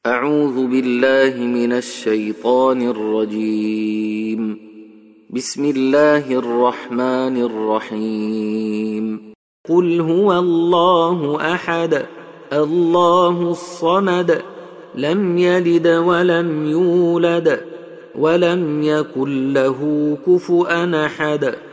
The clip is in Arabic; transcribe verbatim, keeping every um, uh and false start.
أعوذ بالله من الشيطان الرجيم. بسم الله الرحمن الرحيم. قل هو الله أحد الله الصمد لم يلد ولم يولد ولم يكن له كفؤا أحد.